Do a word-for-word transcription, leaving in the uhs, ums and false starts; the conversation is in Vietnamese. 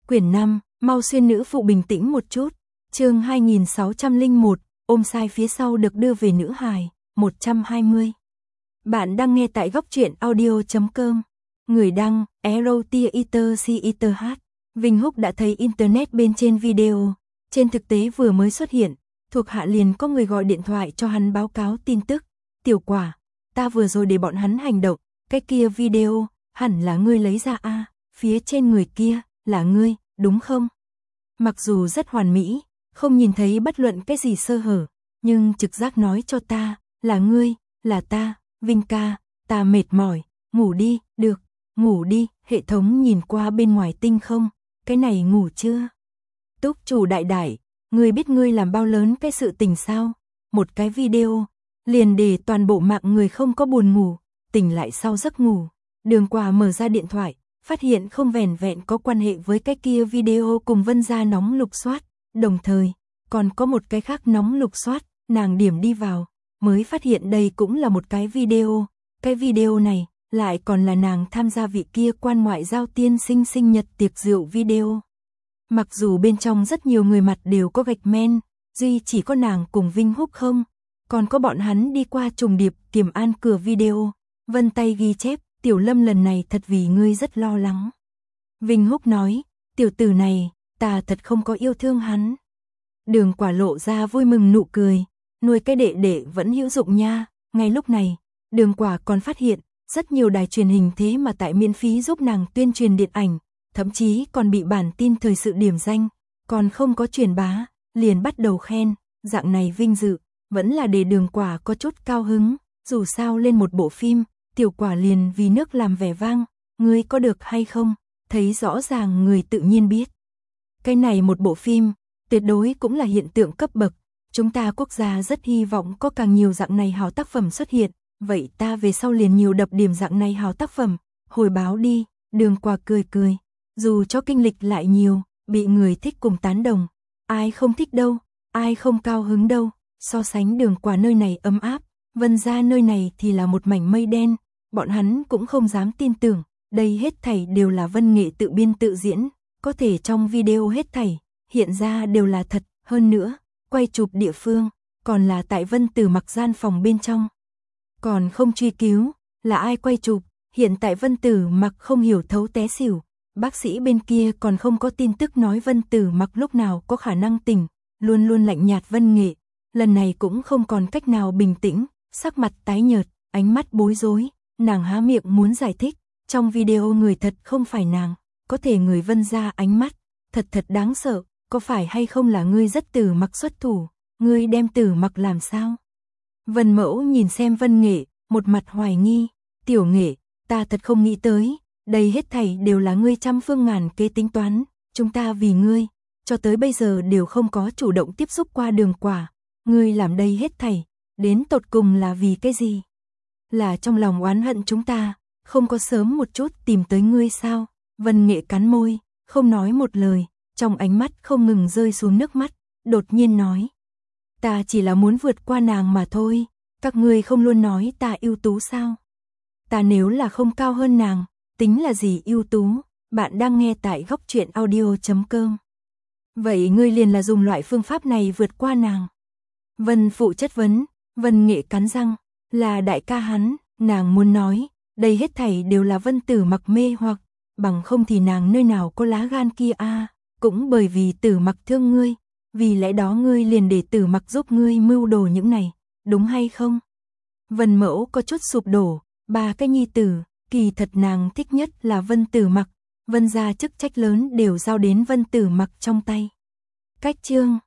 Quyển năm, mau xuyên nữ phụ bình tĩnh một chút. Chương hai nghìn sáu trăm lẻ một, ôm sai phía sau được đưa về nữ hài, một trăm hai mươi. Bạn đang nghe tại góc truyện audio chấm com. Người đăng, erotiaiterch. Vinh Húc đã thấy internet bên trên video, trên thực tế vừa mới xuất hiện, thuộc hạ liền có người gọi điện thoại cho hắn báo cáo tin tức. Tiểu Quả, ta vừa rồi để bọn hắn hành động, cái kia video, hẳn là ngươi lấy ra a, à, phía trên người kia, là ngươi, đúng không? Mặc dù rất hoàn mỹ, không nhìn thấy bất luận cái gì sơ hở, nhưng trực giác nói cho ta, là ngươi, là ta, Vinh ca, ta mệt mỏi, ngủ đi, được, ngủ đi, hệ thống nhìn qua bên ngoài tinh không, cái này ngủ chưa? Túc chủ đại đại, ngươi biết ngươi làm bao lớn cái sự tình sao? Một cái video, liền để toàn bộ mạng người không có buồn ngủ, tỉnh lại sau giấc ngủ. Đường Quả mở ra điện thoại, phát hiện không vẻn vẹn có quan hệ với cái kia video cùng Vân gia nóng lục soát, đồng thời, còn có một cái khác nóng lục soát, nàng điểm đi vào, mới phát hiện đây cũng là một cái video, cái video này, lại còn là nàng tham gia vị kia quan ngoại giao tiên sinh sinh nhật tiệc rượu video. Mặc dù bên trong rất nhiều người mặt đều có gạch men, duy chỉ có nàng cùng Vinh Húc không, còn có bọn hắn đi qua trùng điệp Tiềm An cửa video, vân tay ghi chép, Tiểu Lâm lần này thật vì ngươi rất lo lắng. Vinh Húc nói, tiểu tử này, ta thật không có yêu thương hắn. Đường Quả lộ ra vui mừng nụ cười, nuôi cái đệ đệ vẫn hữu dụng nha. Ngay lúc này, Đường Quả còn phát hiện, rất nhiều đài truyền hình thế mà tại miễn phí giúp nàng tuyên truyền điện ảnh, thậm chí còn bị bản tin thời sự điểm danh, còn không có truyền bá, liền bắt đầu khen, dạng này vinh dự, vẫn là để Đường Quả có chút cao hứng, dù sao lên một bộ phim, Tiểu Quả liền vì nước làm vẻ vang, ngươi có được hay không, thấy rõ ràng người tự nhiên biết. Cái này một bộ phim, tuyệt đối cũng là hiện tượng cấp bậc, chúng ta quốc gia rất hy vọng có càng nhiều dạng này hào tác phẩm xuất hiện, vậy ta về sau liền nhiều đập điểm dạng này hào tác phẩm, hồi báo đi. Đường Quả cười cười, dù cho kinh lịch lại nhiều, bị người thích cùng tán đồng, ai không thích đâu, ai không cao hứng đâu, so sánh Đường Quả nơi này ấm áp, Vân gia nơi này thì là một mảnh mây đen, bọn hắn cũng không dám tin tưởng, đây hết thảy đều là Vân Nghệ tự biên tự diễn, có thể trong video hết thảy, hiện ra đều là thật, hơn nữa, quay chụp địa phương, còn là tại Vân Tử Mặc gian phòng bên trong. Còn không truy cứu, là ai quay chụp, hiện tại Vân Tử Mặc không hiểu thấu té xỉu, bác sĩ bên kia còn không có tin tức nói Vân Tử Mặc lúc nào có khả năng tỉnh, luôn luôn lạnh nhạt Vân Nghệ, lần này cũng không còn cách nào bình tĩnh, sắc mặt tái nhợt, ánh mắt bối rối, nàng há miệng muốn giải thích, trong video người thật không phải nàng, có thể người Vân gia ánh mắt, thật thật đáng sợ, có phải hay không là ngươi rất Tử Mặc xuất thủ, ngươi đem Tử Mặc làm sao? Vân Mẫu nhìn xem Vân Nghệ, một mặt hoài nghi, tiểu Nghệ, ta thật không nghĩ tới, đây hết thảy đều là ngươi trăm phương ngàn kế tính toán, chúng ta vì ngươi, cho tới bây giờ đều không có chủ động tiếp xúc qua Đường Quả, ngươi làm đây hết thảy, đến tột cùng là vì cái gì? Là trong lòng oán hận chúng ta, không có sớm một chút tìm tới ngươi sao? Vân Nghệ cắn môi, không nói một lời, trong ánh mắt không ngừng rơi xuống nước mắt, đột nhiên nói. Ta chỉ là muốn vượt qua nàng mà thôi, các ngươi không luôn nói ta ưu tú sao? Ta nếu là không cao hơn nàng, tính là gì ưu tú? Bạn đang nghe tại góc truyện audio chấm com. Vậy ngươi liền là dùng loại phương pháp này vượt qua nàng. Vân Phụ chất vấn, Vân Nghệ cắn răng, là đại ca hắn, nàng muốn nói, đây hết thảy đều là Vân Tử Mặc mê hoặc, bằng không thì nàng nơi nào có lá gan kia a, à, cũng bởi vì Tử Mặc thương ngươi, vì lẽ đó ngươi liền để Tử Mặc giúp ngươi mưu đồ những này, đúng hay không? Vân Mẫu có chút sụp đổ, ba cái nhi tử, kỳ thật nàng thích nhất là Vân Tử Mặc, Vân gia chức trách lớn đều giao đến Vân Tử Mặc trong tay. Cách chương